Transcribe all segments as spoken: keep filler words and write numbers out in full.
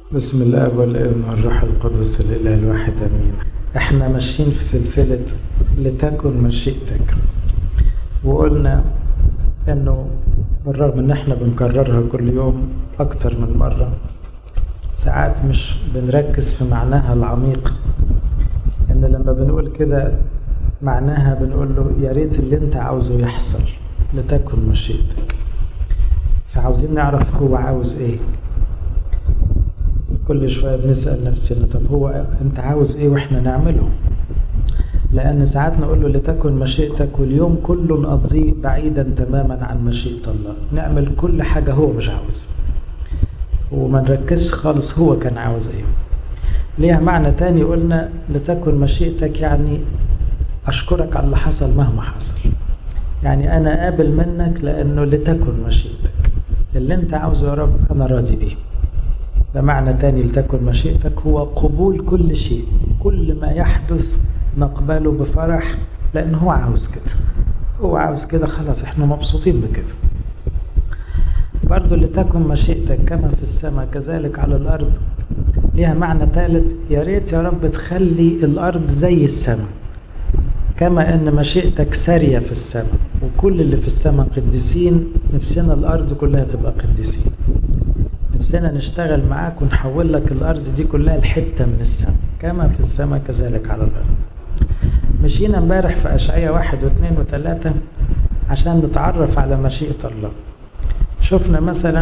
بسم الله والابن والروح القدس الإله الواحد أمين. احنا ماشيين في سلسلة لتكن مشيئتك، وقلنا انه بالرغم ان احنا بنكررها كل يوم اكتر من مرة، ساعات مش بنركز في معناها العميق. ان لما بنقول كده معناها بنقول له يا ريت اللي انت عاوزه يحصل، لتكن مشيئتك. فعاوزين نعرف هو عاوز ايه. كل شوية بنسأل نفسنا طب هو انت عاوز ايه واحنا نعمله؟ لان ساعات نقول له لتكن مشيئتك واليوم كله نقضيه بعيدا تماما عن مشيئة الله، نعمل كل حاجة هو مش عاوز وما نركزش خالص هو كان عاوز ايه. ليها معنى تاني قلنا لتكن مشيئتك يعني اشكرك على اللي حصل مهما حصل، يعني انا قابل منك لانه لتكن مشيئتك، اللي انت عاوزه يا رب انا راضي بيه. ده معنى تاني لتكن مشيئتك، هو قبول كل شيء، كل ما يحدث نقبله بفرح لأنه هو عاوز كده، هو عاوز كده خلاص احنا مبسوطين بكده. برضو لتكن مشيئتك كما في السماء كذلك على الأرض. ليها معنى ثالث، يا ريت يا رب تخلي الأرض زي السماء، كما أن مشيئتك سارية في السماء وكل اللي في السماء قديسين، نفسنا الأرض كلها تبقى قديسين، نفسنا نشتغل معاك ونحول لك الأرض دي كلها الحتة من السماء، كما في السماء كذلك على الأرض. مشينا امبارح في أشعياء واحد واثنين وثلاثة عشان نتعرف على مشيئة الله. شفنا مثلا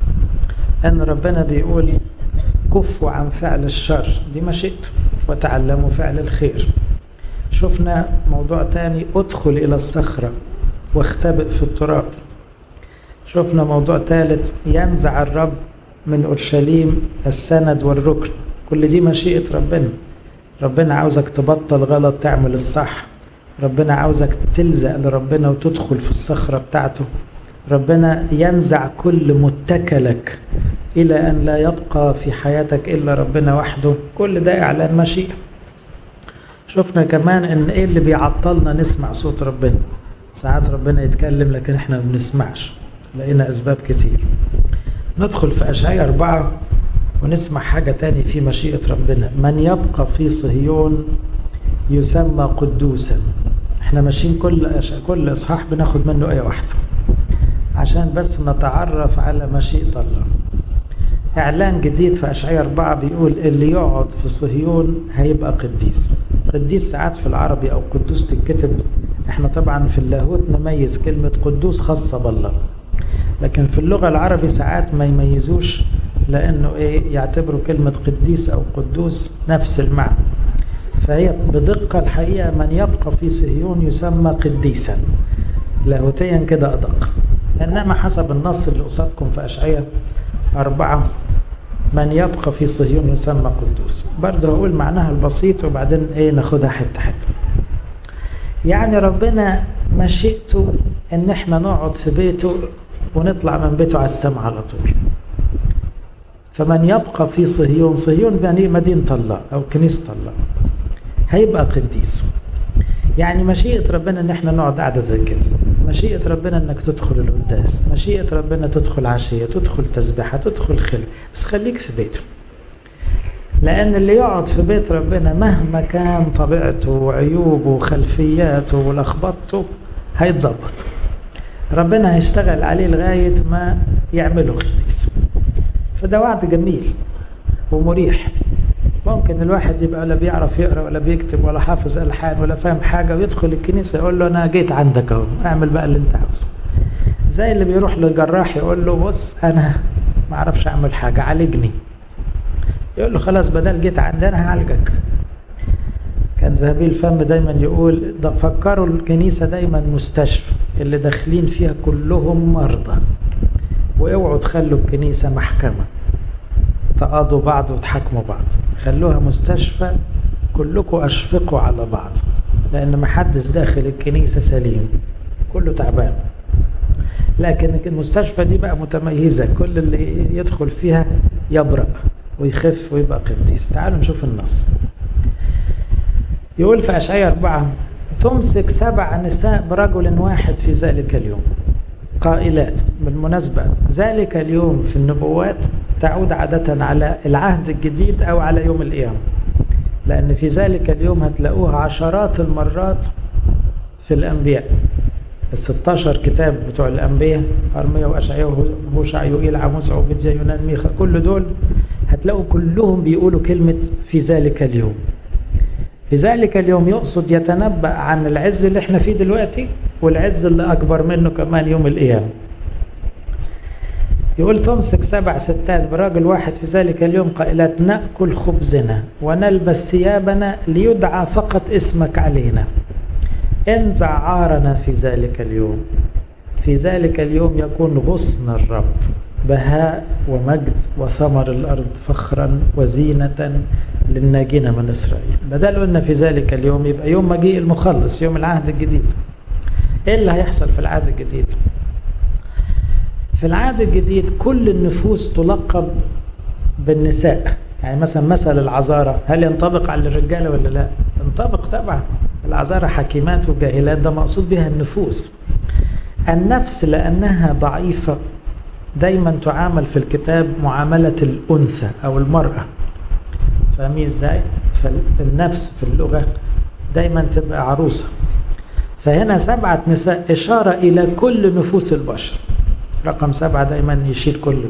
أن ربنا بيقول كفوا عن فعل الشر، دي مشيئته، وتعلموا فعل الخير. شفنا موضوع تاني ادخل إلى الصخرة واختبئ في التراب. شفنا موضوع ثالث ينزع الرب من أورشليم السند والركن، كل دي مشيئة ربنا. ربنا عاوزك تبطل غلط تعمل الصح، ربنا عاوزك تلزق لربنا وتدخل في الصخرة بتاعته. ربنا ينزع كل متكلك إلى أن لا يبقى في حياتك إلا ربنا وحده، كل ده إعلان مشيئة. شفنا كمان إن إيه اللي بيعطلنا نسمع صوت ربنا. ساعات ربنا يتكلم لكن إحنا ما بنسمعش، لقينا أسباب كتير. ندخل في أشعياء أربعة ونسمع حاجة تاني في مشيئة ربنا، من يبقى في صهيون يسمى قدوسا. احنا ماشيين كل أش... كل إصحاح بناخد منه آية واحدة عشان بس نتعرف على مشيئة الله. إعلان جديد في أشعياء أربعة بيقول اللي يقعد في صهيون هيبقى قديس. قديس ساعات في العربي أو قدوس تتكتب، احنا طبعا في اللاهوت نميز كلمة قدوس خاصة بالله، لكن في اللغة العربي ساعات ما يميزوش لأنه إيه يعتبروا كلمة قديس أو قدوس نفس المعنى. فهي بدقة الحقيقة من يبقى في صهيون يسمى قديسا، لاهوتيا كده أدق. إنما حسب النص اللي قصادكم في أشعياء أربعة من يبقى في صهيون يسمى قدوس، برضه هقول معناها البسيط وبعدين إيه ناخدها حتة حتة. يعني ربنا مشيئته إن إحنا نقعد في بيته ونطلع من بيته على السماء على طول. فمن يبقى في صهيون، صهيون يعني مدينة الله أو كنيسة الله، هيبقى قديس. يعني مشيئة ربنا إن إحنا نقعد قاعدة زي كده، مشيئة ربنا إنك تدخل القداس، مشيئة ربنا تدخل عشية، تدخل تسبيحة، تدخل خلوة، بس خليك في بيته. لأن اللي يقعد في بيت ربنا مهما كان طبيعته وعيوبه وخلفياته ولخبطته هيتظبط. ربنا هيشتغل عليه لغاية ما يعمله قديس. فده وعد جميل ومريح. ممكن الواحد يبقى لا بيعرف يقرأ ولا بيكتب ولا حافظ ألحان ولا فاهم حاجة ويدخل الكنيسة يقول له أنا جيت عندك أهو، اعمل بقى اللي أنت عاوزه. زي اللي بيروح للجراح يقول له بص أنا ما أعرفش أعمل حاجة عالجني، يقول له خلاص بدل جيت عندنا هعالجك. كان ذهبي الفم دايما يقول ده فكروا الكنيسة دايما مستشفى اللي داخلين فيها كلهم مرضى، واوعوا تخلوا الكنيسة محكمة تقاضوا بعض وتحكموا بعض، خلوها مستشفى كلكم أشفقوا على بعض، لأن محدش داخل الكنيسة سليم، كله تعبان. لكن المستشفى دي بقى متميزة، كل اللي يدخل فيها يبرأ ويخف ويبقى قديس. تعالوا نشوف النص. يقول في أشعياء أربعة تمسك سبع نساء برجل واحد في ذلك اليوم قائلات. بالمناسبة ذلك اليوم في النبوات تعود عادة على العهد الجديد أو على يوم القيامة، لأن في ذلك اليوم هتلاقوها عشرات المرات في الأنبياء. الستاشر كتاب بتوع الأنبياء، أرميا وأشعياء وهوشع يوئيل عاموس عوبديا يونان ميخا، كل دول هتلاقوا كلهم بيقولوا كلمة في ذلك اليوم. في ذلك اليوم يقصد يتنبأ عن العز اللي احنا فيه دلوقتي والعز اللي أكبر منه كمان يوم القيامة. يقول تمسك سبع ستات براجل واحد في ذلك اليوم قائلات نأكل خبزنا ونلبس ثيابنا ليدعى فقط اسمك علينا، انزع عارنا في ذلك اليوم. في ذلك اليوم يكون غصن الرب بهاء ومجد وثمر الأرض فخرا وزينة للناجين من إسرائيل. بدل قلنا في ذلك اليوم يبقى يوم مجيء المخلص، يوم العهد الجديد. إيه اللي هيحصل في العهد الجديد؟ في العهد الجديد كل النفوس تلقب بالنساء. يعني مثلا مثل العذارى هل ينطبق على الرجال ولا لا؟ ينطبق طبعا. العذارى حكيمات وجاهلات، ده مقصود بها النفوس. النفس لأنها ضعيفة دايما تعامل في الكتاب معاملة الأنثى أو المرأة. فاهمين ازاي؟ فالنفس في اللغة دايما تبقى عروسة. فهنا سبعة نساء إشارة إلى كل نفوس البشر. رقم سبعة دايما يشيل كله.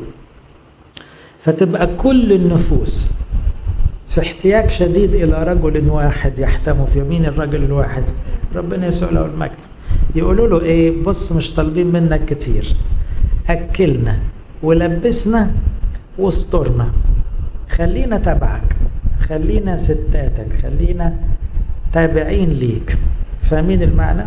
فتبقى كل النفوس في احتياج شديد إلى رجل واحد يحتموا في يمين الرجل الواحد، ربنا يسوع له المجد. يقولوا له إيه؟ بص مش طالبين منك كتير، أكلنا ولبسنا واسترنا، خلينا تبعك، خلينا ستاتك، خلينا تابعين ليك. فاهمين المعنى؟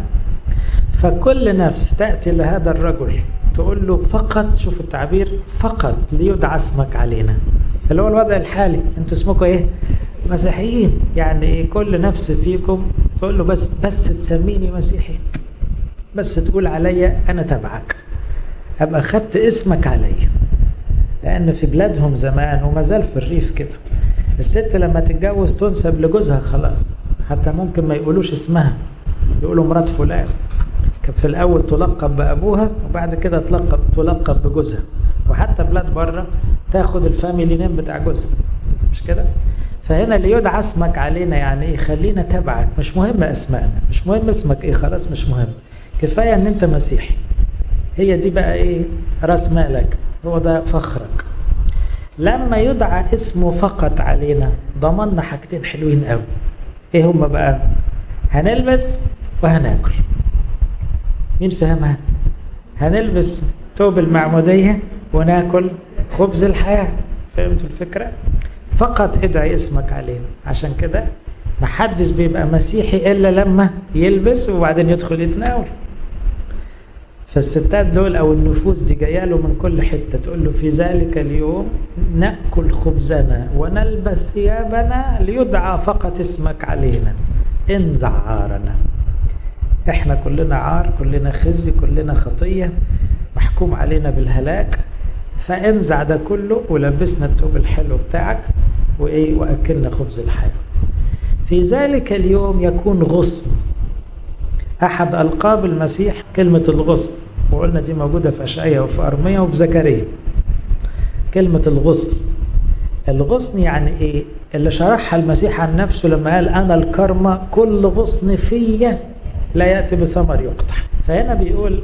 فكل نفس تأتي لهذا الرجل تقول له فقط، شوف التعبير، فقط ليدعى اسمك علينا، اللي هو الوضع الحالي. انتوا اسمكم ايه؟ مسيحيين. يعني ايه؟ كل نفس فيكم تقول له بس بس تسميني مسيحي، بس تقول عليا انا تبعك، ابقى خدت اسمك عليا. لان في بلادهم زمان وما زال في الريف كده، الست لما تتجوز تنسب لجوزها خلاص، حتى ممكن ما يقولوش اسمها، يقولوا مرات فلان. كان في الاول تلقب بابوها وبعد كده تلقب تلقب بجوزها. وحتى بلاد بره تاخد الفاميلي نيم بتاع جوزها، مش كده؟ فهنا ليدعى اسمك علينا يعني ايه؟ خلينا تبعك، مش مهم اسمائنا، مش مهم اسمك ايه، خلاص مش مهم، كفايه ان انت مسيحي. هي دي بقى ايه؟ راس مالك، هو ده فخرك. لما يدعى اسمه فقط علينا ضمننا حاجتين حلوين قوي. ايه هما بقى؟ هنلبس وهناكل. مين فهمها؟ هنلبس ثوب المعمودية وناكل خبز الحياة. فهمتوا الفكرة؟ فقط ادعي اسمك علينا. عشان كده محدش بيبقى مسيحي إلا لما يلبس وبعدين يدخل يتناول. فالستات دول أو النفوس دي جايه له من كل حتة تقول له في ذلك اليوم نأكل خبزنا ونلبس ثيابنا ليدعى فقط اسمك علينا، انزع عارنا. احنا كلنا عار، كلنا خزي، كلنا خطية، محكوم علينا بالهلاك، فانزع ده كله ولبسنا الثوب الحلو بتاعك وايه واكلنا خبز الحياة. في ذلك اليوم يكون غصن. احد القاب المسيح كلمة الغصن، وقلنا دي موجودة في اشعياء وفي ارميا وفي زكريا. كلمة الغصن، الغصن يعني ايه؟ اللي شرحها المسيح عن نفسه لما قال انا الكرمة كل غصن فيا لا يأتي بثمر يقطع. فهنا بيقول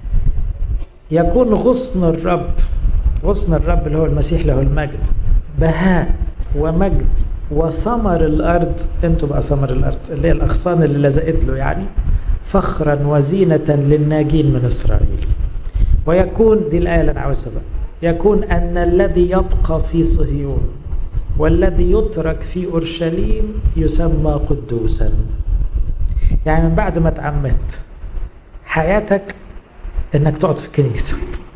يكون غصن الرب، غصن الرب اللي هو المسيح له المجد، بهاء ومجد وثمر الأرض. انتوا بقى ثمر الأرض اللي هي الأغصان اللي لزقت له، يعني فخرا وزينة للناجين من إسرائيل. ويكون، دي الآية اللي أنا عاوزها بقى، يكون أن الذي يبقى في صهيون والذي يترك في أورشليم يسمى قدوسا. يعني من بعد ما اتعمدت حياتك انك تقعد في الكنيسة،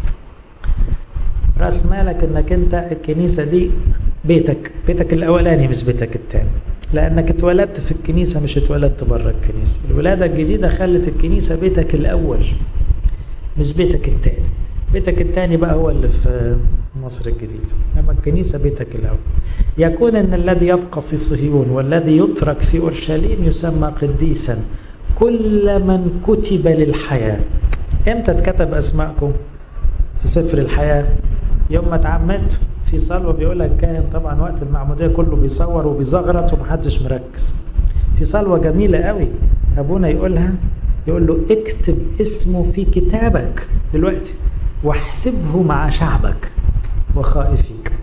راس مالك انك انت الكنيسة دي بيتك، بيتك الاولاني مش بيتك التاني، لانك اتولدت في الكنيسة مش اتولدت بره الكنيسة. الولادة الجديدة خلت الكنيسة بيتك الاول مش بيتك التاني. بيتك التاني بقى هو اللي في مصر الجديدة، اما الكنيسة بيتك الاول. يكون ان الذي يبقى في صهيون والذي يترك في اورشليم يسمى قديسا كل من كتب للحياة. امتى اتكتب اسماءكم في سفر الحياة؟ يوم ما اتعمدت في صلوة بيقولها الكاهن طبعا وقت المعمودية كله بيصور وبيزغرط ومحدش مركز. في صلوة جميلة قوي أبونا يقولها، يقول له اكتب اسمه في كتابك دلوقتي واحسبه مع شعبك وخائفيك.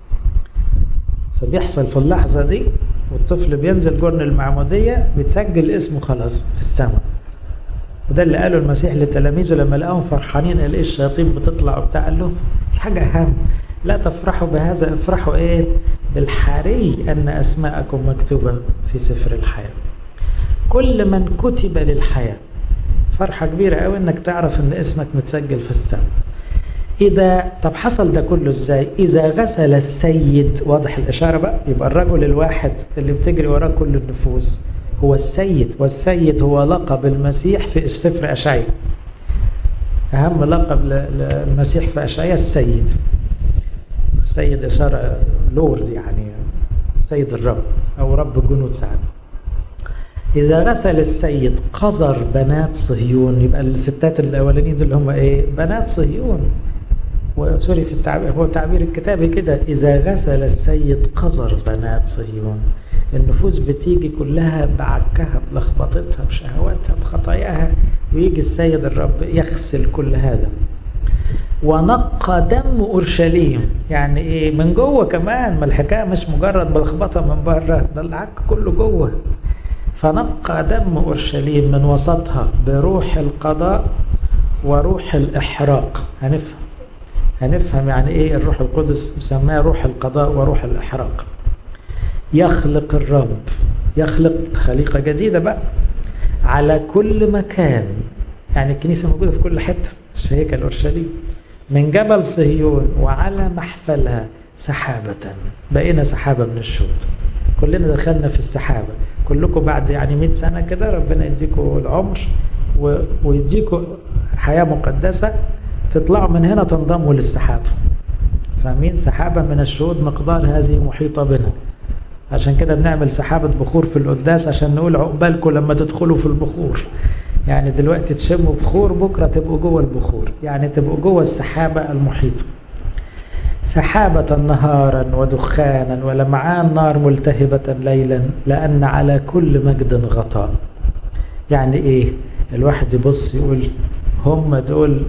فبيحصل في اللحظة دي والطفل بينزل جرن المعمودية بتسجل اسمه خلاص في السماء. وده اللي قاله المسيح لتلاميذه لما لقاهم فرحانين قال ايه الشياطين بتطلع وبتاع، قال لهم في حاجة أهم، لا تفرحوا بهذا، افرحوا ايه بالحري أن أسماءكم مكتوبة في سفر الحياة. كل من كتب للحياة. فرحة كبيرة قوي انك تعرف ان اسمك متسجل في السماء. إذا طب حصل ده كله ازاي؟ إذا غسل السيد، واضح الإشارة بقى، يبقى الرجل الواحد اللي بتجري وراه كل النفوس هو السيد، والسيد هو لقب المسيح في سفر أشعياء. أهم لقب للمسيح في أشعياء السيد. السيد إشارة لورد، يعني السيد الرب أو رب جنود سعد. إذا غسل السيد قذر بنات صهيون، يبقى الستات الأولانيين دول هم إيه؟ بنات صهيون. وسوري في التعبير، هو تعبير الكتابي كده، إذا غسل السيد قذر بنات صهيون. النفوس بتيجي كلها بعكها بلخبطتها بشهواتها بخطاياها، ويجي السيد الرب يغسل كل هذا. ونقى دم أورشليم، يعني إيه؟ من جوه كمان، ما الحكاية مش مجرد بلخبطة من بره، ده العك كله جوه. فنقى دم أورشليم من وسطها بروح القضاء وروح الإحراق. هنفهم هنفهم يعني إيه الروح القدس مسماه روح القضاء وروح الإحراق. يخلق الرب، يخلق خليقة جديدة بقى على كل مكان، يعني الكنيسة موجودة في كل حتة مش في هيكل أورشليم. من جبل صهيون وعلى محفلها سحابة، بقينا سحابة من الشهود، كلنا دخلنا في السحابة. كلكم بعد يعني مئة سنة كده ربنا يديكم العمر ويديكم حياة مقدسة، تطلعوا من هنا تنضموا للسحابة. فاهمين؟ سحابة من الشهود مقدار هذه محيطة بنا. عشان كده بنعمل سحابة بخور في القداس عشان نقول عقبالكم لما تدخلوا في البخور. يعني دلوقتي تشموا بخور، بكرة تبقوا جوه البخور، يعني تبقوا جوه السحابة المحيطة. سحابة نهارا ودخانا ولمعان نار ملتهبة ليلا، لأن على كل مجد غطاء. يعني إيه؟ الواحد يبص يقول هم دول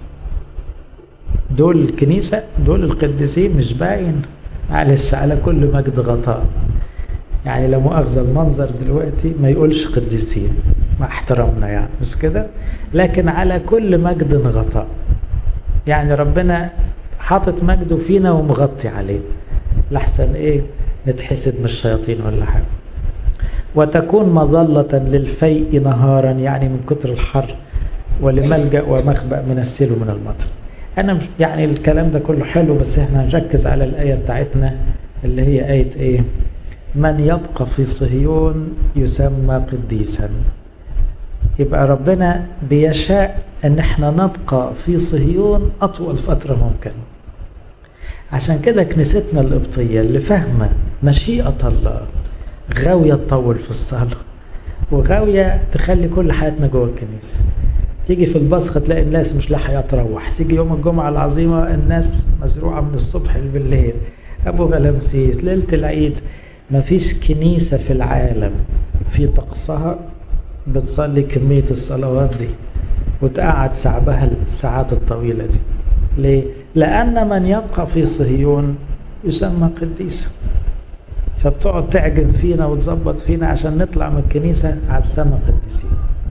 دول الكنيسة، دول القديسين، مش باين، معلش على كل مجد غطاء. يعني لو مؤاخذة المنظر دلوقتي ما يقولش قديسين مع احترامنا، يعني مش كده، لكن على كل مجد غطاء. يعني ربنا حاطط مجده فينا ومغطي عليه، لحسن ايه نتحسد من الشياطين ولا حاجة. وتكون مظلة للفيء نهارا، يعني من كتر الحر، ولملجأ ومخبأ من السيل ومن المطر. انا يعني الكلام ده كله حلو، بس احنا هنركز على الآية بتاعتنا اللي هي آية ايه؟ من يبقى في صهيون يسمى قديسا. يبقى ربنا بيشاء ان احنا نبقى في صهيون اطول فترة ممكن. عشان كده كنيستنا القبطية اللي فاهمة مشيئة الله غاوية تطول في الصلاة، وغاوية تخلي كل حياتنا جوه الكنيسة. تيجي في البصخة تلاقي الناس مش لاحقة تروح، تيجي يوم الجمعة العظيمة الناس مزروعة من الصبح بالليل، أبو غلمسيس، ليلة العيد. مفيش كنيسة في العالم في طقسها بتصلي كمية الصلوات دي وتقعد شعبها الساعات الطويلة دي. ليه؟ لأن من يبقى في صهيون يسمى قديسا. فبتقعد تعجن فينا وتظبط فينا عشان نطلع من الكنيسة على السماء قديسين.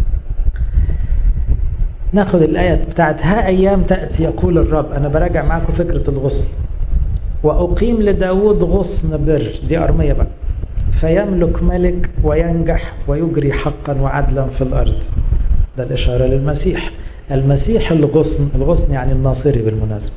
ناخد الآية بتاعت ها أيام تأتي يقول الرب. أنا براجع معاكم فكرة الغصن. وأقيم لداود غصن بر، دي أرمية بقى، فيملك ملك وينجح ويجري حقا وعدلا في الأرض. ده الإشارة للمسيح. المسيح الغصن، الغصن يعني الناصري بالمناسبة.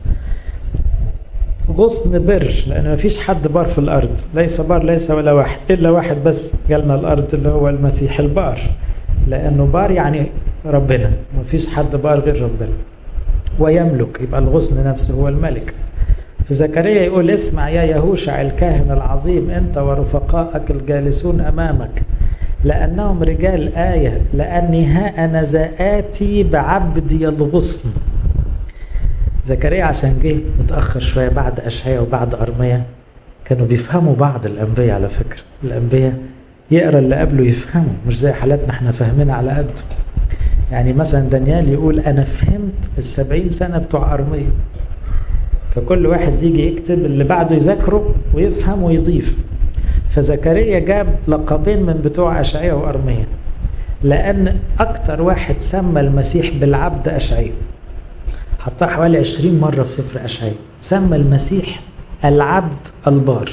غصن بر، لأن ما فيش حد بار في الأرض، ليس بار ليس ولا واحد، إلا واحد بس جالنا الأرض اللي هو المسيح البار، لأنه بار يعني ربنا، ما فيش حد بار غير ربنا. ويملك، يبقى الغصن نفسه هو الملك. في زكريا يقول اسمع يا يهوشع الكاهن العظيم أنت ورفقائك الجالسون أمامك لأنهم رجال آية، لأني ها أنا ذا آتي بعبدي الغصن. زكريا عشان جه متأخر شوية بعد أشعياء وبعد أرميا، كانوا بيفهموا بعض الأنبياء. على فكرة الأنبياء يقرأ اللي قبله يفهمه، مش زي حالاتنا احنا فاهمين على قده. يعني مثلا دانيال يقول أنا فهمت السبعين سنة بتوع أرميا، فكل واحد يجي يكتب اللي بعده يذاكره ويفهم ويضيف. فزكريا جاب لقبين من بتوع أشعياء وأرميا، لأن أكتر واحد سمى المسيح بالعبد أشعياء، حطها حوالي عشرين مرة في سفر أشعياء، سمى المسيح العبد البار.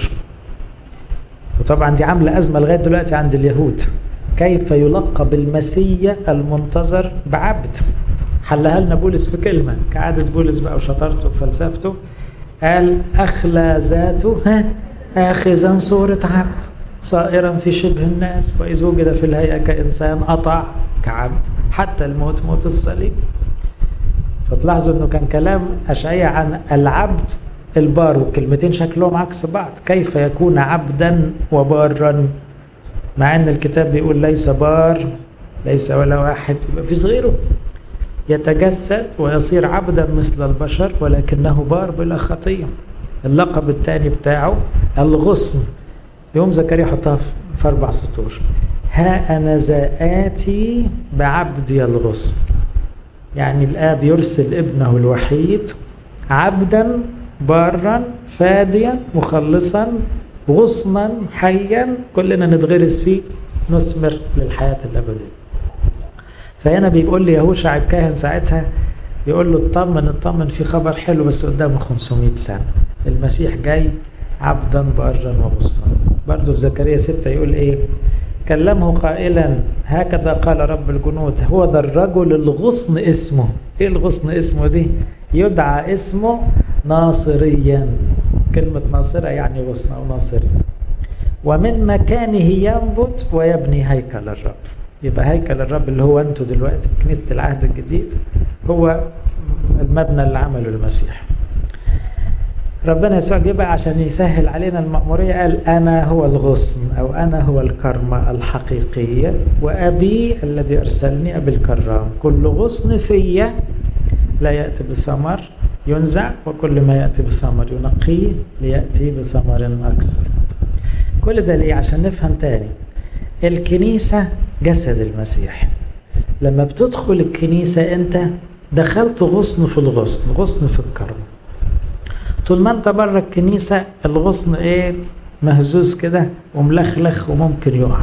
وطبعا دي عاملة أزمة لغاية دلوقتي عند اليهود، كيف يلقب المسيح المنتظر بعبد؟ حلها لنا بولس في كلمة كعادة بولس بقى وشطارته وفلسفته، قال أخلى ذاته آخذا صورة عبد صائرا في شبه الناس، وإذ وجد في الهيئة كإنسان أطاع كعبد حتى الموت موت الصليب. فتلاحظوا أنه كان كلام أشعياء عن العبد البار، وكلمتين شكلهم عكس بعض، كيف يكون عبدا وبارا، مع أن الكتاب بيقول ليس بار ليس ولا واحد، يبقى فيش غيره، يتجسد ويصير عبدا مثل البشر ولكنه بار بلا خطية. اللقب الثاني بتاعه الغصن، يوم زكريا حطها في أربع سطور، ها أنا ذا آتي بعبدي الغصن، يعني الآب يرسل ابنه الوحيد عبدا بارا فاديا مخلصا غصنا حيا كلنا نتغرس فيه نثمر للحياة الأبدية. فهنا بيقول لي يهوشع الكاهن ساعتها، يقول له اطمن اطمن في خبر حلو بس قدامه خمسمائة سنة، المسيح جاي عبدا بارا وغصنا. برضو في زكريا ستة يقول ايه، كلمه قائلا هكذا قال رب الجنود هو ذا الرجل الغصن اسمه. ايه الغصن اسمه دي؟ يدعى اسمه ناصريا، كلمة ناصرة يعني غصن أو ناصري، ومن مكانه ينبت ويبني هيكل الرب. يبقى هيكل الرب اللي هو أنتوا دلوقتي كنيسة العهد الجديد هو المبنى اللي عمله المسيح. ربنا يسوع جه بقى عشان يسهل علينا المأمورية، قال أنا هو الغصن أو أنا هو الكرمة الحقيقية وأبي الذي أرسلني أبي الكرام، كل غصن فيا لا يأتي بثمر ينزع وكل ما يأتي بثمر ينقيه ليأتي بثمر أكثر. كل ده ليه؟ عشان نفهم تاني، الكنيسة جسد المسيح. لما بتدخل الكنيسة أنت دخلت غصن في الغصن، غصن في الكرم. طول ما أنت بره الكنيسة الغصن إيه؟ مهزوز كده وملخلخ وممكن يقع.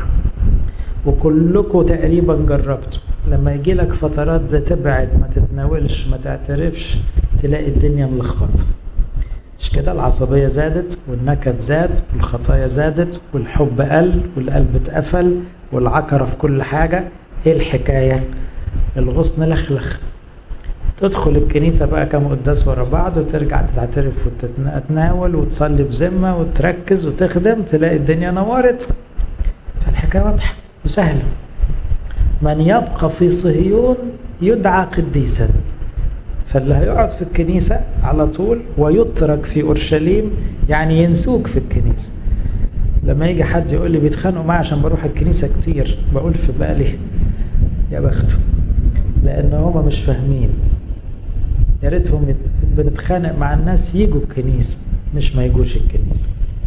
وكلكم تقريبا جربتوا لما يجي لك فترات بتبعد ما تتناولش ما تعترفش تلاقي الدنيا ملخبطة، مش كده؟ العصبية زادت والنكد زاد والخطايا زادت والحب قل والقلب اتقفل والعكرة في كل حاجة. ايه الحكاية؟ الغصن لخلخ. تدخل الكنيسة بقى كم قداس ورا بعض وترجع تتعترف وتتناول وتصلي بذمة وتركز وتخدم تلاقي الدنيا نورت. فالحكاية واضحة وسهلة. من يبقى في صهيون يدعى قديسا. فاللي هيقعد في الكنيسة على طول ويترك في أورشليم يعني ينسوك في الكنيسة. لما يجي حد يقول لي بيتخانقوا معي عشان بروح الكنيسة كتير، بقول في بالي يا بخته، لأن هما مش فاهمين. يا ريتهم بنتخانق مع الناس يجوا الكنيسة مش ما يجوش الكنيسة.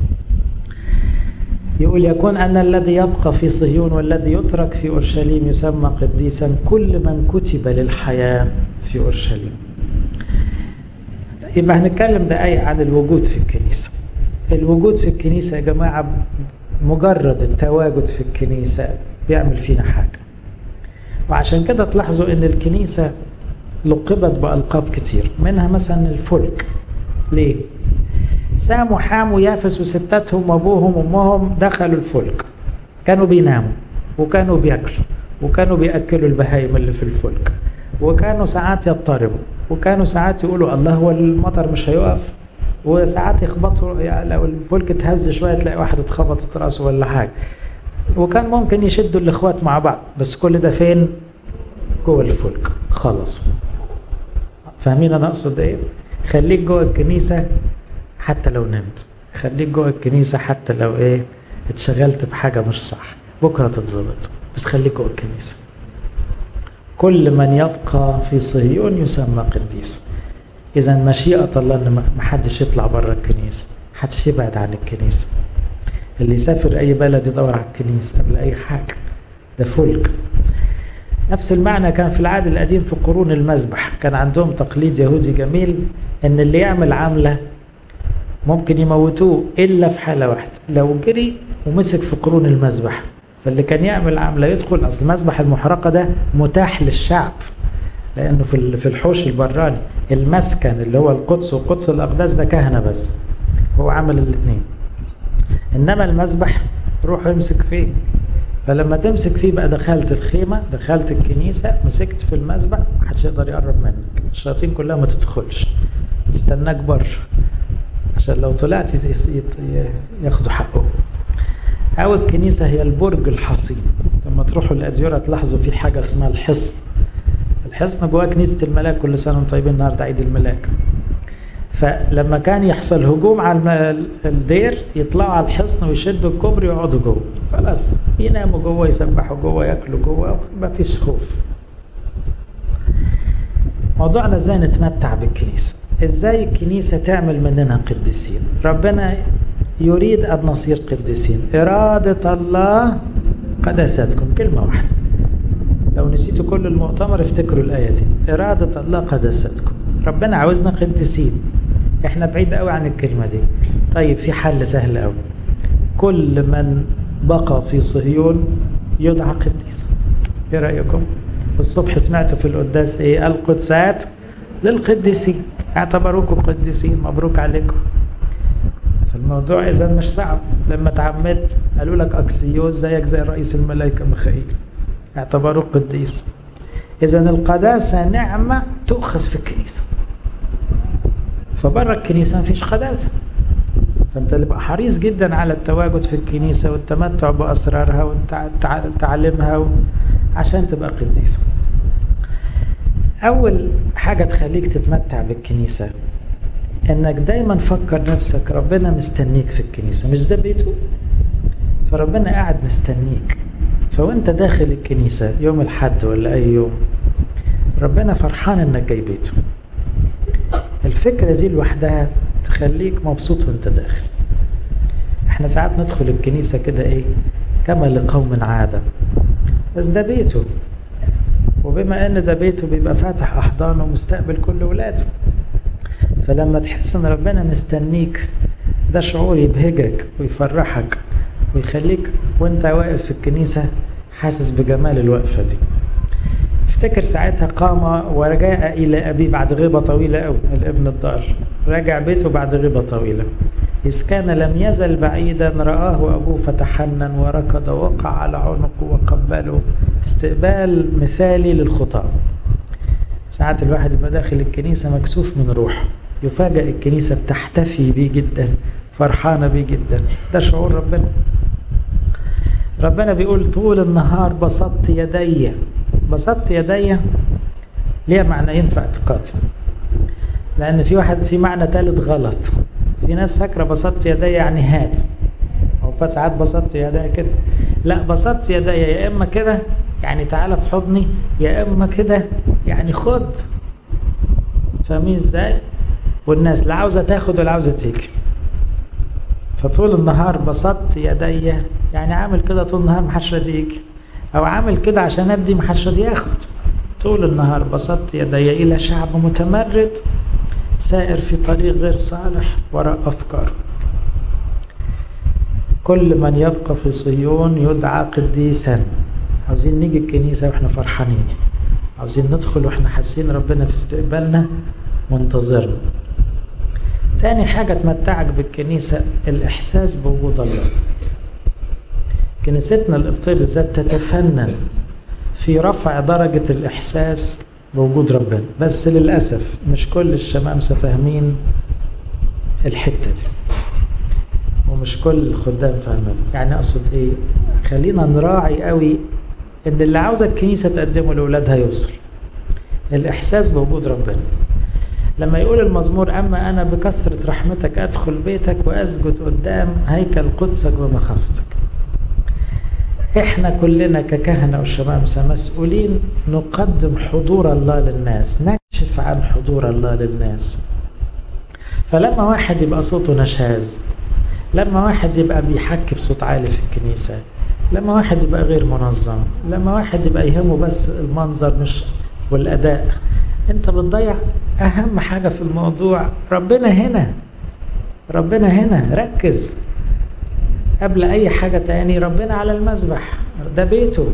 يقول يكون أن الذي يبقى في صهيون والذي يترك في أورشليم يسمى قديسا كل من كتب للحياة في أورشليم. يبقى هنتكلم دقايق عن الوجود في الكنيسة. الوجود في الكنيسة يا جماعة مجرد التواجد في الكنيسة بيعمل فينا حاجة. وعشان كده تلاحظوا ان الكنيسة لقبت بألقاب كتير، منها مثلا الفلك. ليه؟ سام وحام ويافس وستاتهم وابوهم وامهم دخلوا الفلك، كانوا بيناموا وكانوا بياكلوا وكانوا بيأكلوا البهايم اللي في الفلك، وكانوا ساعات يضطربوا وكانوا ساعات يقولوا الله هو المطر مش هيقف، وساعات يخبطوا يعني لو الفلك اتهز شويه تلاقي واحد اتخبطت راسه ولا حاجه، وكان ممكن يشدوا الاخوات مع بعض، بس كل ده فين؟ جوه الفلك. خلص. فاهمين انا اقصد ايه؟ خليك جوه الكنيسه حتى لو نمت، خليك جوه الكنيسه حتى لو ايه اتشغلت بحاجه مش صح، بكره تتظبط، بس خليك جوه الكنيسه. كل من يبقى في صهيون يسمى قديس. إذا مشيئة الله إن محدش يطلع بره الكنيسة، محدش يبعد عن الكنيسة. اللي يسافر أي بلد يدور على الكنيسة قبل أي حاجة، ده فلك. نفس المعنى كان في العهد القديم في قرون المذبح، كان عندهم تقليد يهودي جميل إن اللي يعمل عملة ممكن يموتوه إلا في حالة واحدة، لو جري ومسك في قرون المذبح. فاللي كان يعمل عملة يدخل، أصل المذبح المحرقة ده متاح للشعب لأنه في في الحوش البراني. المسكن اللي هو القدس وقدس الأقداس ده كهنة بس، هو عمل الاثنين. إنما المذبح روح يمسك فيه، فلما تمسك فيه بقى دخلت الخيمة، دخلت الكنيسة، مسكت في المذبح، محدش يقدر يقرب منك، الشياطين كلها ما تدخلش، تستناك بره عشان لو طلعت ياخدوا حقه. أو الكنيسة هي البرج الحصين. لما تروحوا الأديرة تلاحظوا في حاجة اسمها الحصن. الحصن جواه كنيسة الملاك، كل سنة وانتم طيبين، النهارده عيد الملاك. فلما كان يحصل هجوم على الدير يطلعوا على الحصن ويشدوا الكوبري ويقعدوا جوه، خلاص يناموا جوه، يسبحوا جوه، ياكلوا جوه، ما فيش خوف. موضوعنا ازاي نتمتع بالكنيسة، ازاي الكنيسة تعمل مننا قديسين. ربنا يريد أن نصير قديسين. إرادة الله قداستكم، كلمة واحدة، لو نسيتوا كل المؤتمر افتكروا الآية دي، إرادة الله قداستكم. ربنا عاوزنا قديسين، احنا بعيد قوي عن الكلمة دي. طيب في حل سهل قوي، كل من بقى في صهيون يدعى قديس. ايه رأيكم؟ الصبح سمعتوا في القداس ايه؟ القدسات للقديسين، اعتبروكم قديسين، مبروك عليكم. فالموضوع اذا مش صعب. لما تعمدت قالوا لك اكسيوس زيك زي رئيس الملائكة ميخائيل، اعتبروك قديس. اذا القداسة نعمة تؤخذ في الكنيسة، فبره الكنيسة مفيش قداسة. فانت اللي بقى حريص جدا على التواجد في الكنيسة والتمتع بأسرارها وتعلمها و... عشان تبقى قديسة. أول حاجة تخليك تتمتع بالكنيسة انك دايما فكر نفسك ربنا مستنيك في الكنيسة، مش ده بيته، فربنا قاعد مستنيك. فوانت داخل الكنيسة يوم الحد ولا اي يوم، ربنا فرحان انك جاي بيته. الفكرة دي لوحدها تخليك مبسوط وانت داخل. احنا ساعات ندخل الكنيسة كده ايه، كما لقوم عادة، بس ده بيته، وبما ان ده بيته بيبقى فاتح احضانه ومستقبل كل ولاده. فلما تحس ان ربنا مستنيك، ده شعور يبهجك ويفرحك ويخليك وانت واقف في الكنيسة حاسس بجمال الوقفة دي. افتكر ساعتها قام ورجاء إلى أبي بعد غيبة طويلة أوي، الابن الضال رجع بيته بعد غيبة طويلة، إذ كان لم يزل بعيدا رآه أبوه فتحنن وركض وقع على عنقه وقبله، استقبال مثالي للخطاة. ساعات الواحد يبقى داخل الكنيسة مكسوف من روحه، يفاجأ الكنيسة بتحتفي بيه جدا، فرحانة بيه جدا، ده شعور ربنا. ربنا بيقول طول النهار بسطت يدي. بسطت يدي ليه معنيين في اعتقادي، لأن في واحد في معنى ثالث غلط. في ناس فاكرة بسطت يدي يعني هات، أو فساعات بسطت يدي كده، لا، بسطت يدي يا إما كده يعني تعالى في حضني، يا إما كده يعني خد. فاهمين إزاي؟ والناس لا عاوزة تاخد ولا عاوزة تيجي. فطول النهار بسطت يدي يعني عامل كده طول النهار محدش راضي يجي، أو عامل كده عشان أدي محدش راضي ياخد. طول النهار بسطت يدي إلى شعب متمرد سائر في طريق غير صالح وراء أفكار. كل من يبقى في صهيون يدعى قديسا. عاوزين نيجي الكنيسة وإحنا فرحانين، عاوزين ندخل وإحنا حاسين ربنا في استقبالنا منتظرنا. تاني حاجة تمتعك بالكنيسة الإحساس بوجود الله. كنيستنا القبطية بالذات تتفنن في رفع درجة الإحساس بوجود ربنا، بس للأسف مش كل الشمامسة فاهمين الحتة دي، ومش كل الخدام فاهمين. يعني أقصد إيه؟ خلينا نراعي قوي إن اللي عاوزة الكنيسة تقدمه لأولادها يوصل الإحساس بوجود ربنا. لما يقول المزمور أما أنا بكثرة رحمتك أدخل بيتك وأسجد قدام هيكل قدسك بمخافتك. إحنا كلنا ككهنة وشمامسة مسؤولين نقدم حضور الله للناس، يكشف عن حضور الله للناس. فلما واحد يبقى صوته نشاز، لما واحد يبقى بيحكي بصوت عالي في الكنيسة، لما واحد يبقى غير منظم، لما واحد يبقى يهمه بس المنظر مش والأداء، انت بتضيع أهم حاجة في الموضوع. ربنا هنا، ربنا هنا، ركز قبل أي حاجة تاني. ربنا على المذبح، ده بيته.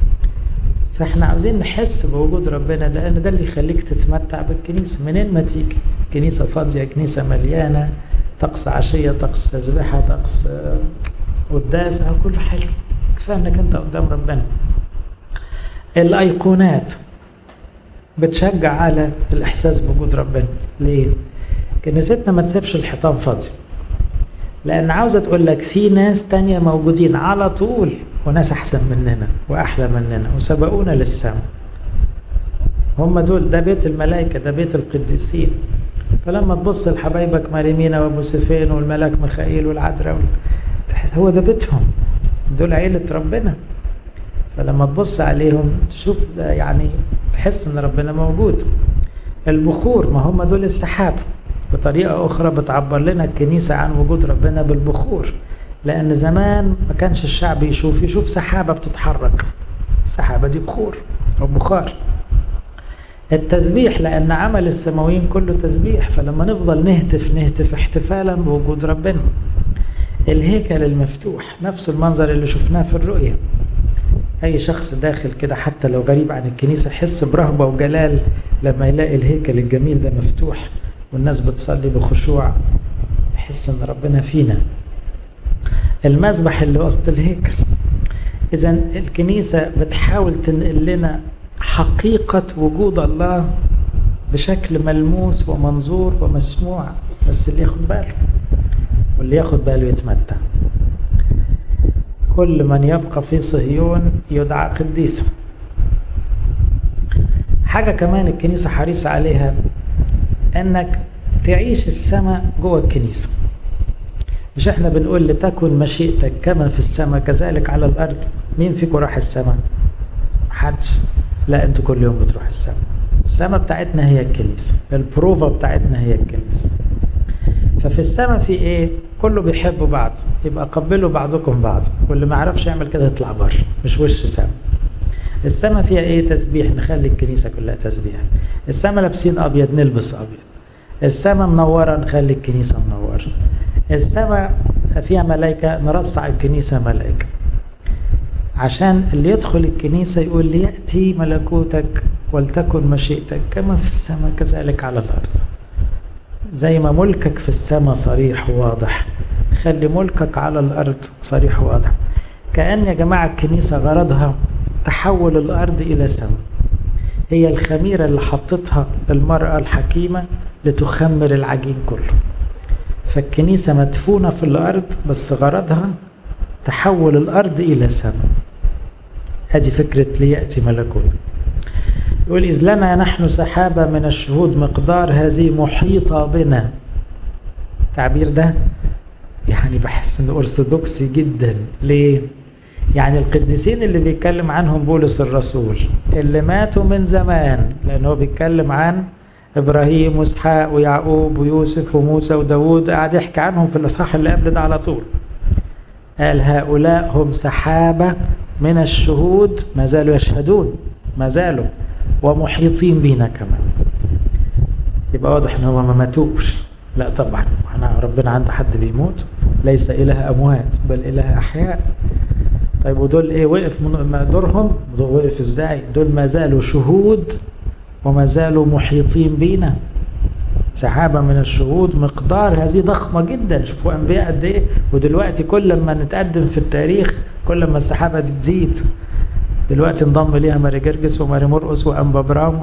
فاحنا عاوزين نحس بوجود ربنا، لأن ده اللي يخليك تتمتع بالكنيسة. منين ما تيجي كنيسة فاضية، كنيسة مليانة، طقس عشية، طقس تسبيحة، طقس قداس، كله حلو، كفاية انك انت قدام ربنا. الأيقونات بتشجع على الإحساس بوجود ربنا. ليه؟ كنيستنا ما تسيبش الحيطان فاضي، لأن عاوزة تقول لك في ناس تانية موجودين على طول، وناس أحسن مننا وأحلى مننا وسبقونا للسماء. هم دول، ده بيت الملائكة، ده بيت القديسين. فلما تبص لحبايبك مريمينا وابو سفين والملاك ميخائيل والعذراء، هو ده بيتهم، دول عيلة ربنا. فلما تبص عليهم تشوف ده، يعني تحس ان ربنا موجود. البخور، ما هم دول السحاب. بطريقة اخرى بتعبر لنا الكنيسة عن وجود ربنا بالبخور، لان زمان ما كانش الشعب يشوف يشوف سحابة بتتحرك، السحابة دي بخور او بخار. التسبيح، لأن عمل السماويين كله تسبيح، فلما نفضل نهتف نهتف احتفالا بوجود ربنا. الهيكل المفتوح، نفس المنظر اللي شفناه في الرؤية. أي شخص داخل كده حتى لو غريب عن الكنيسة يحس برهبة وجلال لما يلاقي الهيكل الجميل ده مفتوح والناس بتصلي بخشوع، يحس ان ربنا فينا. المذبح اللي وسط الهيكل. إذا الكنيسة بتحاول تنقل لنا حقيقة وجود الله بشكل ملموس ومنظور ومسموع، بس اللي ياخد باله، واللي ياخد باله يتمتع. كل من يبقى في صهيون يدعى قديسا. حاجة كمان الكنيسة حريصة عليها، انك تعيش السماء جوه الكنيسة. مش احنا بنقول لتكن مشيئتك كما في السماء كذلك على الارض؟ مين فيكم راح السماء؟ محدش. لا، انتوا كل يوم بتروح السماء. السماء بتاعتنا هي الكنيسة، البروفة بتاعتنا هي الكنيسة. ففي السماء في ايه؟ كله بيحب بعض، يبقى قبلوا بعضكم بعض، واللي ما عرفش يعمل كده يطلع بره، مش وش سماء. السماء فيها ايه؟ تسبيح، نخلي الكنيسة كلها تسبيح. السماء لابسين ابيض نلبس ابيض. السماء منورة نخلي الكنيسة منورة. السماء فيها ملائكة نرصع الكنيسة ملائكة، عشان اللي يدخل الكنيسة يقول ليأتي ملكوتك ولتكن مشيئتك كما في السماء كذلك على الأرض. زي ما ملكك في السماء صريح وواضح، خلي ملكك على الأرض صريح وواضح. كأن يا جماعة الكنيسة غرضها تحول الأرض إلى سماء. هي الخميرة اللي حطتها المرأة الحكيمة لتخمر العجين كله. فالكنيسة مدفونة في الأرض، بس غرضها تحول الأرض إلى سماء. هذه فكرة ليأتي ملكوت. يقول إذ لنا نحن سحابة من الشهود مقدار هذه محيطة بنا. التعبير ده يعني بحس إنه أرثوذكسي جدا. ليه؟ يعني القديسين اللي بيتكلم عنهم بولس الرسول اللي ماتوا من زمان، لأنه بيتكلم عن إبراهيم وإسحاق ويعقوب ويوسف وموسى وداود، قاعد يحكي عنهم في الإصحاح اللي قبل ده على طول. قال هؤلاء هم سحابة من الشهود، ما زالوا يشهدون، ما زالوا ومحيطين بينا كمان. يبقى واضح ان هم ما ماتوش. لا طبعا، احنا ربنا عنده حد بيموت؟ ليس اله اموات بل اله احياء. طيب ودول ايه وقف من دورهم؟ دول وقف ازاي؟ دول ما زالوا شهود وما زالوا محيطين بينا. سحابة من الشهود مقدار هذه ضخمة جدا. شوفوا أنبياء قد إيه، ودلوقتي كل ما نتقدم في التاريخ كل ما السحابة دي تزيد. دلوقتي انضم ليها ماري جرجس وماري مرقس وأنبا برام.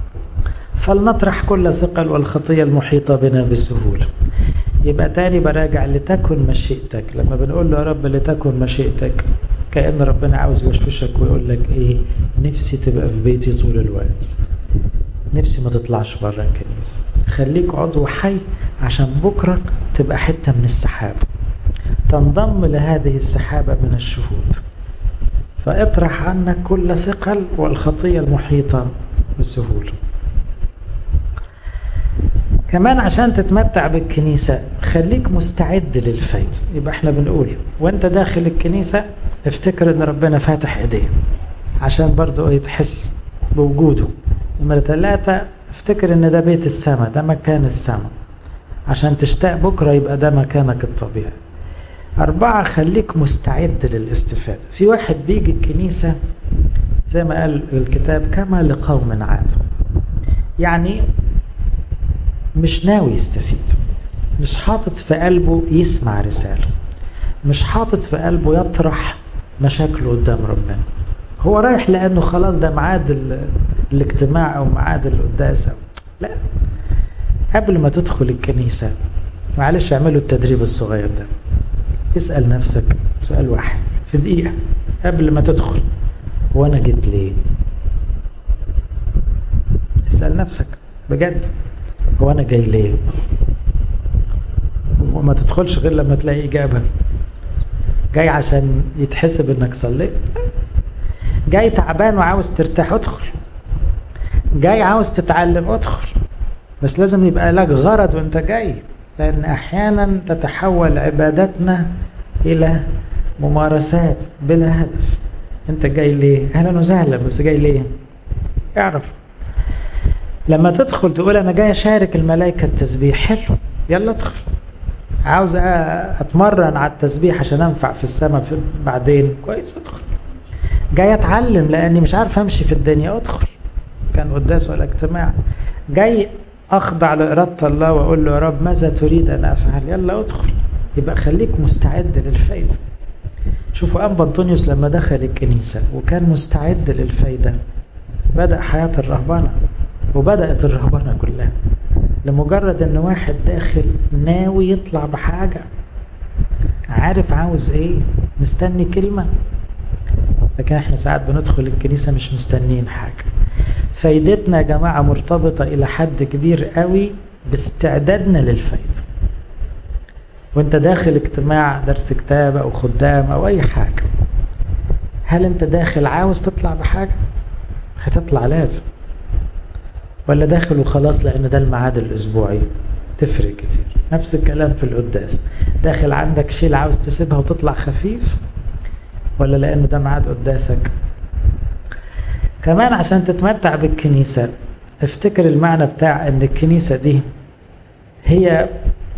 فلنطرح كل ثقل والخطية المحيطة بنا بسهولة. يبقى تاني براجع لتكن مشيئتك. لما بنقول له يا رب لتكن مشيئتك، كأن ربنا عاوز يوشوشك ويقول لك إيه؟ نفسي تبقى في بيتي طول الوقت، نفسي ما تطلعش بره الكنيسة، خليك عضو حي عشان بكرة تبقى حتة من السحاب، تنضم لهذه السحابة من الشهود. فاطرح عنك كل ثقل والخطية المحيطة بسهولة. كمان عشان تتمتع بالكنيسة خليك مستعد للفايدة. يبقى احنا بنقول وانت داخل الكنيسة افتكر ان ربنا فاتح ايديه عشان برضو يتحس بوجوده. نمرة ثلاثة افتكر ان ده بيت السماء، ده مكان السماء، عشان تشتاق بكرة يبقى ده مكانك الطبيعي. أربعة خليك مستعد للاستفادة. في واحد بيجي الكنيسة زي ما قال الكتاب كما لقوم عاد، يعني مش ناوي يستفيد، مش حاطط في قلبه يسمع رسالة، مش حاطط في قلبه يطرح مشاكله قدام ربنا. هو رايح لأنه خلاص ده معاد الاجتماع أو معاد القداسة. لا، قبل ما تدخل الكنيسة معلش اعملوا التدريب الصغير ده. اسأل نفسك سؤال واحد في دقيقة قبل ما تدخل: هو أنا جيت ليه؟ اسأل نفسك بجد، هو أنا جاي ليه؟ وما تدخلش غير لما تلاقي إجابة. جاي عشان يتحسب إنك صليت؟ جاي تعبان وعاوز ترتاح؟ ادخل. جاي عاوز تتعلم؟ ادخل. بس لازم يبقى لك غرض وانت جاي، لأن أحيانا تتحول عبادتنا إلى ممارسات بلا هدف. انت جاي ليه؟ أهلا وسهلا، بس جاي ليه؟ اعرف. لما تدخل تقول أنا جاي أشارك الملائكة التسبيح، حلو، يلا ادخل. عاوز أتمرن على التسبيح عشان أنفع في السماء بعدين، كويس، ادخل. جاي أتعلم لأني مش عارف أمشي في الدنيا، ادخل. كان قداس ولا اجتماع. جاي أخضع لإرادة الله وأقول له يا رب ماذا تريد أن أفعل؟ يلا ادخل. يبقى خليك مستعد للفايدة. شوفوا أنبا أنطونيوس لما دخل الكنيسة وكان مستعد للفايدة، بدأ حياة الرهبنة، وبدأت الرهبنة كلها لمجرد أن واحد داخل ناوي يطلع بحاجة، عارف عاوز إيه، مستني كلمة. لكن احنا ساعات بندخل الكنيسة مش مستنين حاجة. فايدتنا يا جماعة مرتبطة إلى حد كبير قوي باستعدادنا للفايدة. وانت داخل اجتماع درس كتاب أو خدام أو أي حاجة، هل انت داخل عاوز تطلع بحاجة؟ هتطلع لازم. ولا داخل وخلاص لأن ده الميعاد الأسبوعي؟ تفرق كتير. نفس الكلام في القداس، داخل عندك شيء عاوز تسيبها وتطلع خفيف، ولا لأنه ده ميعاد قداسك؟ كمان عشان تتمتع بالكنيسة افتكر المعنى بتاع ان الكنيسة دي هي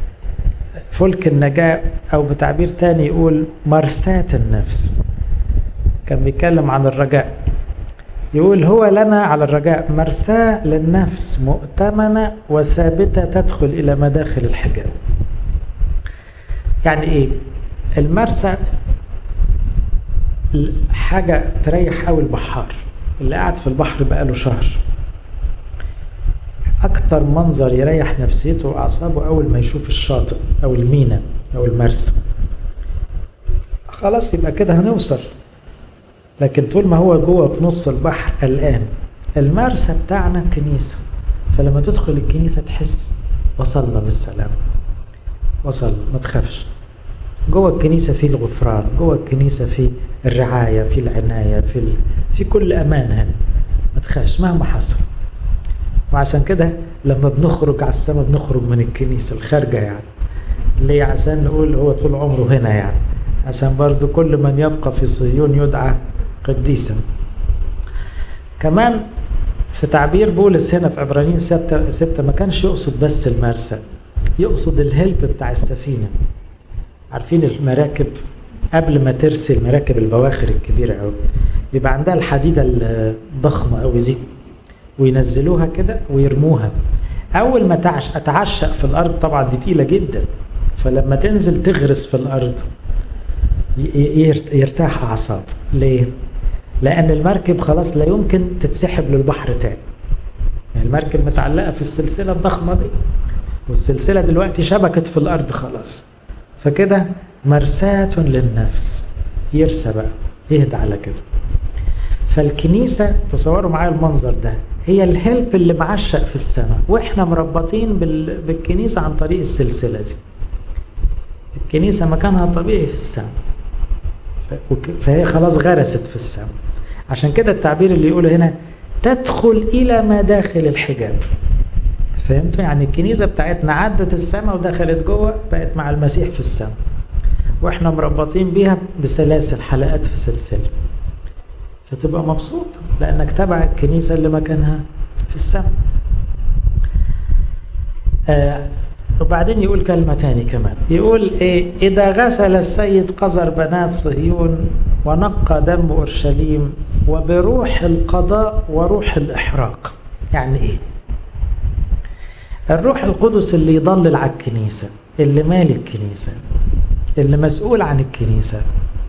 فلك النجاة، او بتعبير تاني يقول مرساة النفس. كان بيتكلم عن الرجاء، يقول هو لنا على الرجاء مرساة للنفس مؤتمنة وثابتة تدخل الى مداخل الحجاب. يعني ايه المرسى؟ حاجة تريح قوي البحار اللي قاعد في البحر بقاله شهر. اكتر منظر يريح نفسيته واعصابه اول ما يشوف الشاطئ او الميناء او المرسى. خلاص يبقى كده هنوصل. لكن طول ما هو جوه في نص البحر قلقان. المرسى بتاعنا كنيسة، فلما تدخل الكنيسة تحس وصلنا بالسلام، وصلنا، ما تخافش. جوه الكنيسة في الغفران، جوه الكنيسة في الرعاية، في العناية، في ال... في كل أمان هنا، ما تخافش مهما حصل. وعشان كده لما بنخرج على السماء بنخرج من الكنيسة الخارجة، يعني ليه؟ عشان نقول هو طول عمره هنا، يعني عشان برضو كل من يبقى في صهيون يدعى قديسا. كمان في تعبير بولس هنا في عبرانيين ستة, ستة ما كانش يقصد بس المرسى، يقصد الهلب بتاع السفينة. عارفين المراكب قبل ما ترسل، مراكب البواخر الكبيرة قوي بيبقى عندها الحديدة الضخمة قوي دي، وينزلوها كده ويرموها. أول ما تعش أتعشق في الأرض، طبعا دي تقيلة جدا، فلما تنزل تغرس في الأرض يرتاح أعصاب. ليه؟ لأن المركب خلاص لا يمكن تتسحب للبحر تاني. يعني المركب متعلقة في السلسلة الضخمة دي، والسلسلة دلوقتي شبكت في الأرض خلاص. فكده مرساة للنفس، يرسى بقى، يهدى على كده. فالكنيسة تصوروا معايا المنظر ده، هي الهلب اللي معشق في السماء، واحنا مربطين بالكنيسة عن طريق السلسلة دي. الكنيسة مكانها طبيعي في السماء، فهي خلاص غرست في السماء. عشان كده التعبير اللي يقوله هنا تدخل إلى مداخل الحجاب. فهمتوا؟ يعني الكنيسة بتاعتنا عدت السماء ودخلت جوه، بقت مع المسيح في السماء، واحنا مربطين بيها بسلاسل، حلقات في سلسلة، فتبقى مبسوط لأنك تبع الكنيسة اللي مكانها في السماء. آه وبعدين يقول كلمة تاني كمان، يقول إيه؟ إذا غسل السيد قذر بنات صهيون ونقى دم أورشليم وبروح القضاء وروح الإحراق. يعني إيه؟ الروح القدس اللي يضلل على الكنيسة، اللي مالي الكنيسة، اللي مسؤول عن الكنيسة،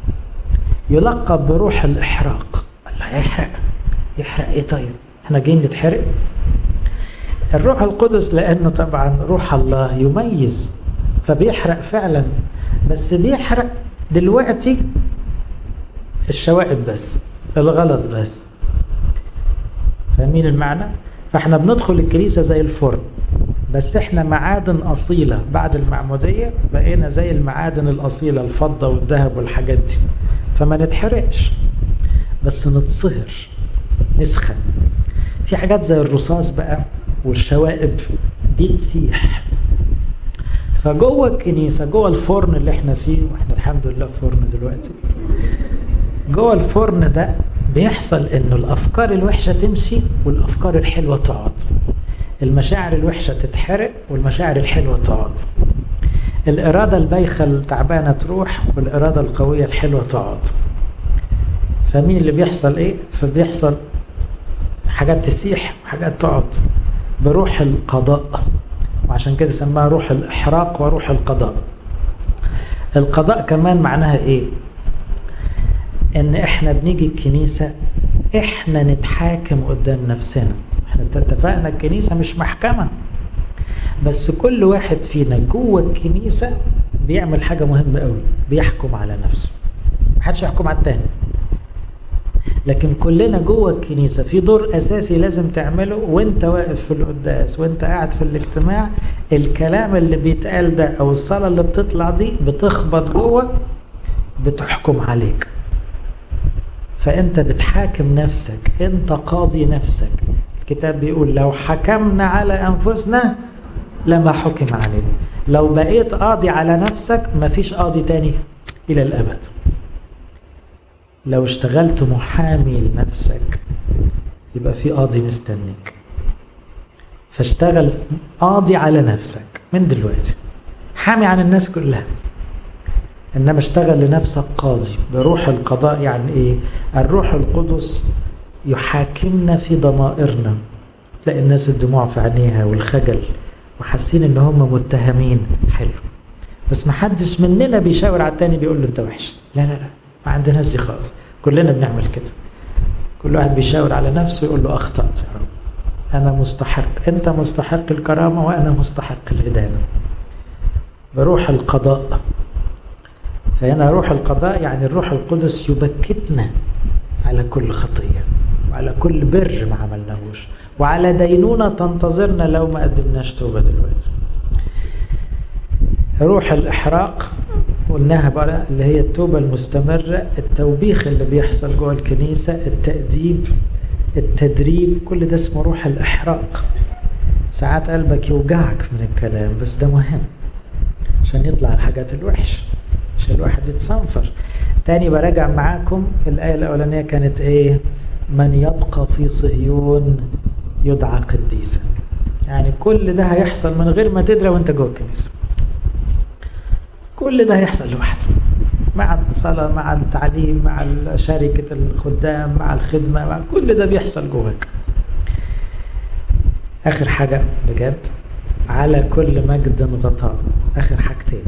يلقب بروح الإحراق. الله يحرق. يحرق إيه طيب؟ احنا جايين نتحرق؟ الروح القدس لأنه طبعا روح الله يميز، فبيحرق فعلا، بس بيحرق دلوقتي الشوائب بس، الغلط بس. فاهمين المعنى؟ فاحنا بندخل الكنيسة زي الفرن، بس احنا معادن أصيلة. بعد المعمودية بقينا زي المعادن الأصيلة، الفضة والذهب والحاجات دي، فما نتحرقش بس نتصهر، نسخن. في حاجات زي الرصاص بقى والشوائب دي تسيح. فجوه الكنيسة، جوه الفرن اللي احنا فيه، واحنا الحمد لله فرن دلوقتي، جوه الفرن ده بيحصل انه الافكار الوحشة تمشي والافكار الحلوة تقعد، المشاعر الوحشة تتحرق والمشاعر الحلوة تقعد، الإرادة البايخة التعبانة تروح والإرادة القوية الحلوة تقعد. فمين اللي بيحصل ايه؟ فبيحصل حاجات تسيح وحاجات تقعد بروح القضاء، وعشان كده سماها روح الإحراق وروح القضاء. القضاء كمان معناها ايه؟ ان احنا بنيجي الكنيسة احنا نتحاكم قدام نفسنا. احنا اتفقنا الكنيسة مش محكمة، بس كل واحد فينا جوه الكنيسة بيعمل حاجة مهمة قوي، بيحكم على نفسه. محدش يحكم على التاني، لكن كلنا جوه الكنيسة في دور أساسي لازم تعمله. وانت واقف في القداس وانت قاعد في الاجتماع، الكلام اللي بيتقال ده أو الصلاة اللي بتطلع دي بتخبط جوه، بتحكم عليك. فانت بتحاكم نفسك، انت قاضي نفسك. الكتاب بيقول لو حكمنا على أنفسنا لما حكم علينا. لو بقيت قاضي على نفسك مفيش قاضي تاني إلى الأبد. لو اشتغلت محامي لنفسك يبقى في قاضي مستنيك، فاشتغل قاضي على نفسك من دلوقتي، حامي عن الناس كلها، إنما اشتغل لنفسك قاضي بروح القضاء. يعني إيه؟ الروح القدس يحاكمنا في ضمائرنا. تلاقي الناس الدموع في عينيها والخجل وحاسين إن هم متهمين. حلو، بس ما حدش مننا بيشاور على التاني بيقول له أنت وحش. لا لا لا، ما عندناش دي خالص. كلنا بنعمل كده، كل واحد بيشاور على نفسه يقول له أخطأت يا رب، أنا مستحق، أنت مستحق الكرامة وأنا مستحق الإدانة. بروح القضاء. فهنا روح القضاء يعني الروح القدس يبكتنا على كل خطية وعلى كل بر ما عملناهوش وعلى دينونة تنتظرنا لو ما قدمناش توبة دلوقتي. روح الإحراق قلناها بقى، اللي هي التوبة المستمرة، التوبيخ اللي بيحصل جوه الكنيسة، التأديب، التدريب، كل ده اسمه روح الإحراق. ساعات قلبك يوجعك من الكلام، بس ده مهم عشان يطلع الحاجات الوحش، عشان الواحد يتصنفر. تاني براجع معاكم الآية الأولانية كانت إيه؟ من يبقى في صهيون يدعى قديسا. يعني كل ده هيحصل من غير ما تدري وانت جوه الكنيسة. كل ده هيحصل لوحده، مع الصلاة، مع التعليم، مع شركة الخدام، مع الخدمة، مع كل ده بيحصل جواك. آخر حاجة بجد، على كل مجد غطاء. آخر حاجتين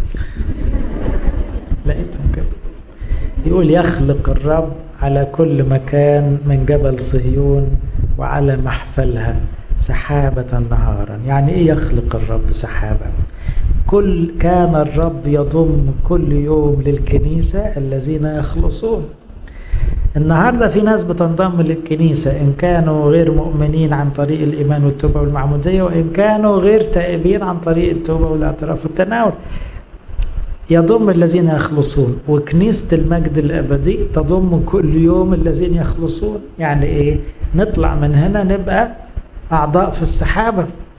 لقيتهم كده. يقول يخلق الرب على كل مكان من جبل صهيون وعلى محفلها سحابة نهارا. يعني ايه يخلق الرب سحابة؟ كل كان الرب يضم كل يوم للكنيسة الذين يخلصون. النهاردة في ناس بتنضم للكنيسة إن كانوا غير مؤمنين عن طريق الإيمان والتوبة والمعمودية، وإن كانوا غير تائبين عن طريق التوبة والاعتراف والتناول. يضم الذين يخلصون، وكنيسة المجد الأبدي تضم كل يوم الذين يخلصون. يعني إيه؟ نطلع من هنا نبقى أعضاء في السحابة،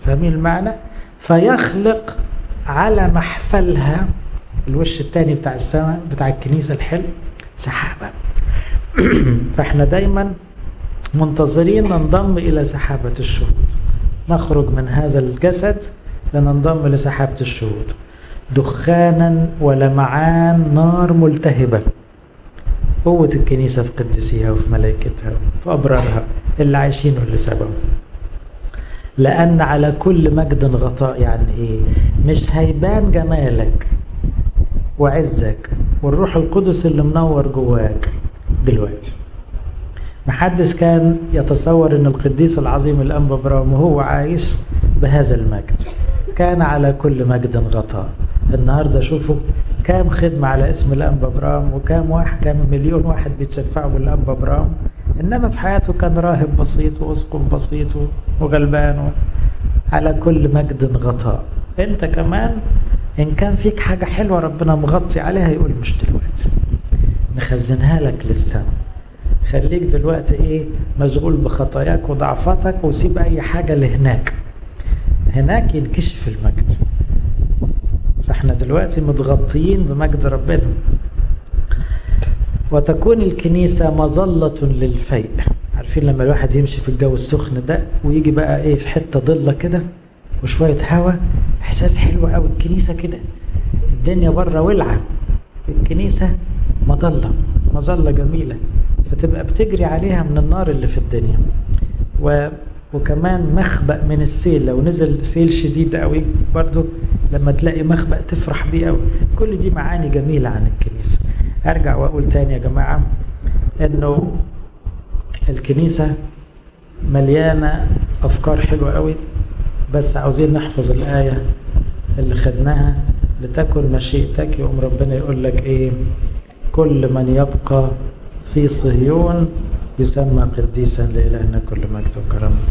فاهمين المعنى؟ فيخلق على محفلها الوش التاني بتاع السماء بتاع الكنيسة الحلو سحابة. فاحنا دايما منتظرين ننضم إلى سحابة الشهود، نخرج من هذا الجسد لننضم لسحابة الشهود، دخانا ولمعان نار ملتهبة. قوة الكنيسة في قدسيها وفي ملائكتها وفي أبرارها اللي عايشين واللي سببوا. لأن على كل مجد غطاء، يعني إيه؟ مش هيبان جمالك وعزك والروح القدس اللي منور جواك دلوقتي. محدش كان يتصور ان القديس العظيم الأنبا إبراهيم وهو عايش بهذا المجد. كان على كل مجد غطاء. النهاردة شوفوا كام خدمة على اسم الأنبا إبراهيم، وكام واحد، كام مليون واحد بيتشفعوا بالأنبا إبراهيم، إنما في حياته كان راهب بسيط وأسقف بسيط وغلبان. على كل مجد غطاء. انت كمان ان كان فيك حاجة حلوة ربنا مغطي عليها، يقول مش دلوقتي، نخزنها لك للسنة. خليك دلوقتي ايه مشغول بخطاياك وضعفاتك، وسيب اي حاجة لهناك، هناك ينكشف المجد. فاحنا دلوقتي متغطيين بمجد ربنا. وتكون الكنيسة مظلة للفيء. عارفين لما الواحد يمشي في الجو السخن ده ويجي بقى ايه في حتة ضلة كده وشوية هوا، احساس حلو قوي. الكنيسة كده، الدنيا بره ولعة، الكنيسة مظلة، مظلة جميلة، فتبقى بتجري عليها من النار اللي في الدنيا. و... وكمان مخبأ من السيل، لو نزل سيل شديد قوي برضو لما تلاقي مخبأ تفرح بيه قوي. كل دي معاني جميلة عن الكنيسة. ارجع واقول تاني يا جماعة انه الكنيسة مليانة افكار حلوة قوي، بس عاوزين نحفظ الآية اللي خدناها، لتكن مشيئتك. يقوم ربنا يقول لك ايه؟ كل من يبقى في صهيون يسمى قديسا لإلهنا كل مجد وكرم.